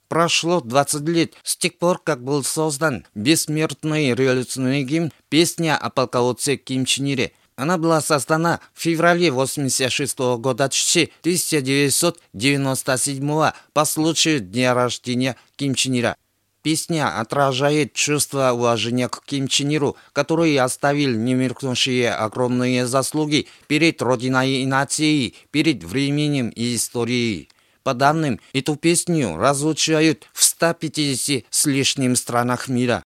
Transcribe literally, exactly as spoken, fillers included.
Прошло двадцать лет с тех пор, как был создан бессмертный революционный гимн «Песня о полководце Ким Чен Ире». Она была создана в феврале восемьдесят шестого года тысяча девятьсот девяносто седьмого по случаю дня рождения Ким Чен Ира. Песня отражает чувство уважения к Ким Чен Иру, который оставил немеркнущие огромные заслуги перед Родиной и нацией, перед временем и историей. По данным, эту песню разучивают в ста пятидесяти с лишним странах мира.